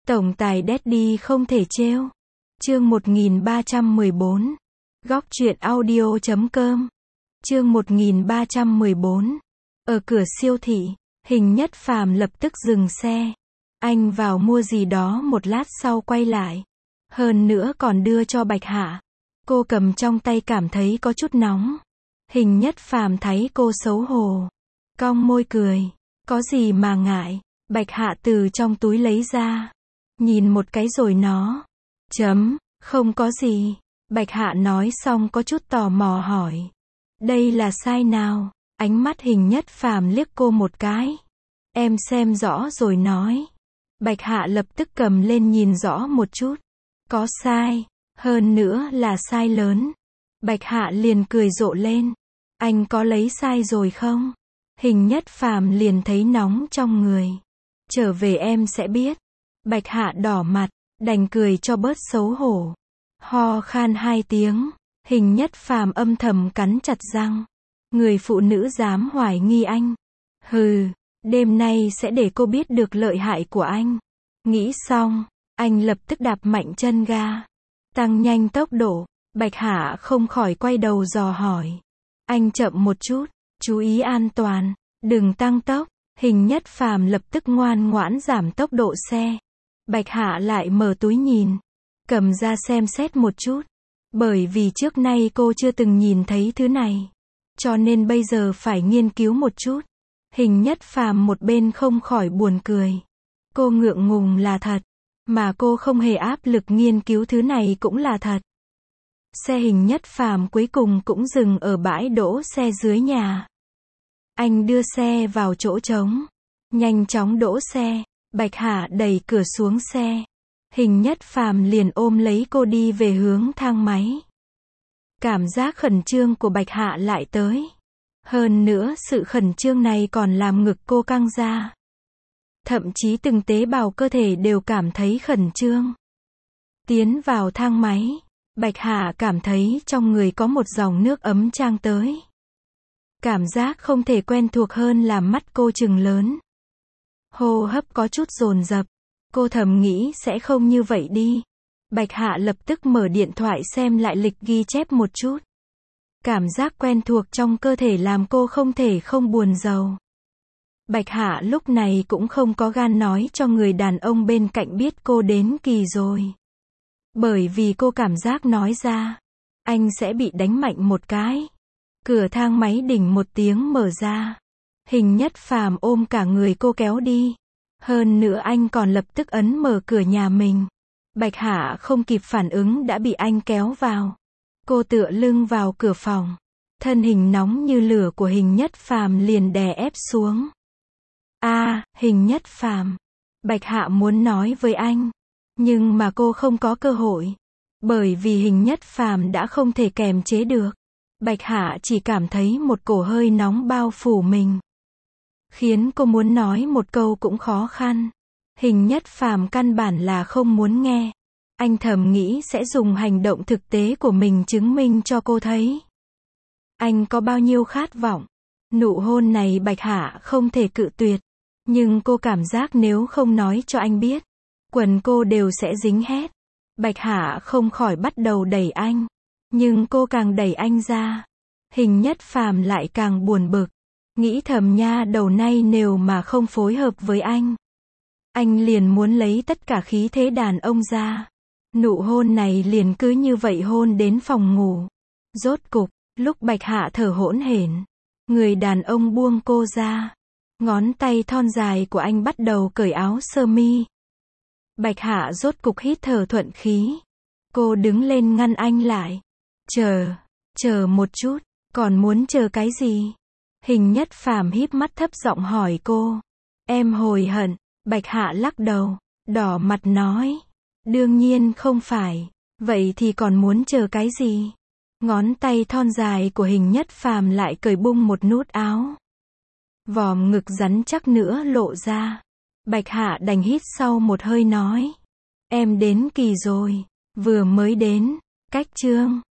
Tổng tài Daddy không thể trêu. Chương 1314. Góc truyện audio.com. Chương 1314. Ở cửa siêu thị, Hình Nhất Phàm lập tức dừng xe. Anh vào mua gì đó một lát sau quay lại. Hơn nữa còn đưa cho Bạch Hạ. Cô cầm trong tay cảm thấy có chút nóng. Hình Nhất Phàm thấy cô xấu hổ. Cong môi cười. Có gì mà ngại. Bạch Hạ từ trong túi lấy ra. Nhìn một cái rồi nó. Không có gì. Bạch Hạ nói xong có chút tò mò hỏi. Đây là size nào? Ánh mắt Hình Nhất Phàm liếc cô một cái. Em xem rõ rồi nói. Bạch Hạ lập tức cầm lên nhìn rõ một chút. Có size. Hơn nữa là size lớn. Bạch Hạ liền cười rộ lên. Anh có lấy size rồi không? Hình Nhất Phàm liền thấy nóng trong người. Trở về em sẽ biết. Bạch Hạ đỏ mặt, đành cười cho bớt xấu hổ. Ho khan 2 tiếng. Hình Nhất Phàm âm thầm cắn chặt răng. Người phụ nữ dám hoài nghi anh. Hừ, đêm nay sẽ để cô biết được lợi hại của anh. Nghĩ xong, anh lập tức đạp mạnh chân ga. Tăng nhanh tốc độ. Bạch Hạ không khỏi quay đầu dò hỏi. Anh chậm một chút, chú ý an toàn, đừng tăng tốc. Hình Nhất Phàm lập tức ngoan ngoãn giảm tốc độ xe. Bạch Hạ lại mở túi nhìn. Cầm ra xem xét một chút. Bởi vì trước nay cô chưa từng nhìn thấy thứ này. Cho nên bây giờ phải nghiên cứu một chút. Hình Nhất Phàm một bên không khỏi buồn cười. Cô ngượng ngùng là thật. Mà cô không hề áp lực nghiên cứu thứ này cũng là thật. Xe Hình Nhất Phàm cuối cùng cũng dừng ở bãi đỗ xe dưới nhà. Anh đưa xe vào chỗ trống. Nhanh chóng đỗ xe. Bạch Hạ đẩy cửa xuống xe. Hình Nhất Phàm liền ôm lấy cô đi về hướng thang máy. Cảm giác khẩn trương của Bạch Hạ lại tới. Hơn nữa sự khẩn trương này còn làm ngực cô căng ra. Thậm chí từng tế bào cơ thể đều cảm thấy khẩn trương. Tiến vào thang máy. Bạch Hạ cảm thấy trong người có một dòng nước ấm tràn tới. Cảm giác không thể quen thuộc hơn làm mắt cô trừng lớn. Hô hấp có chút dồn dập. Cô thầm nghĩ sẽ không như vậy đi. Bạch Hạ lập tức mở điện thoại xem lại lịch ghi chép một chút. Cảm giác quen thuộc trong cơ thể làm cô không thể không buồn rầu. Bạch Hạ lúc này cũng không có gan nói cho người đàn ông bên cạnh biết cô đến kỳ rồi. Bởi vì cô cảm giác nói ra, anh sẽ bị đánh mạnh một cái. Cửa thang máy đỉnh một tiếng mở ra. Hình Nhất Phàm ôm cả người cô kéo đi. Hơn nữa anh còn lập tức ấn mở cửa nhà mình. Bạch Hạ không kịp phản ứng đã bị anh kéo vào. Cô tựa lưng vào cửa phòng. Thân hình nóng như lửa của Hình Nhất Phàm liền đè ép xuống. Hình Nhất Phàm. Bạch Hạ muốn nói với anh. Nhưng mà cô không có cơ hội. Bởi vì Hình Nhất Phàm đã không thể kềm chế được. Bạch Hạ chỉ cảm thấy một cổ hơi nóng bao phủ mình. Khiến cô muốn nói một câu cũng khó khăn. Hình Nhất Phàm căn bản là không muốn nghe. Anh thầm nghĩ sẽ dùng hành động thực tế của mình chứng minh cho cô thấy. Anh có bao nhiêu khát vọng. Nụ hôn này Bạch Hạ không thể cự tuyệt. Nhưng cô cảm giác nếu không nói cho anh biết, quần cô đều sẽ dính hết. Bạch Hạ không khỏi bắt đầu đẩy anh. Nhưng cô càng đẩy anh ra. Hình Nhất Phàm lại càng buồn bực. Nghĩ thầm nha đầu nay nếu mà không phối hợp với anh. Anh liền muốn lấy tất cả khí thế đàn ông ra. Nụ hôn này liền cứ như vậy hôn đến phòng ngủ. Rốt cục, lúc Bạch Hạ thở hỗn hển, người đàn ông buông cô ra. Ngón tay thon dài của anh bắt đầu cởi áo sơ mi. Bạch Hạ rốt cục hít thở thuận khí. Cô đứng lên ngăn anh lại. Chờ một chút, còn muốn chờ cái gì? Hình Nhất Phàm híp mắt thấp giọng hỏi cô. Em hối hận. Bạch Hạ lắc đầu, đỏ mặt nói. Đương nhiên không phải. Vậy thì còn muốn chờ cái gì? Ngón tay thon dài của Hình Nhất Phàm lại cởi bung một nút áo. Vòm ngực rắn chắc nữa lộ ra. Bạch Hạ đành hít sâu một hơi nói. Em đến kỳ rồi. Vừa mới đến. Cách chương.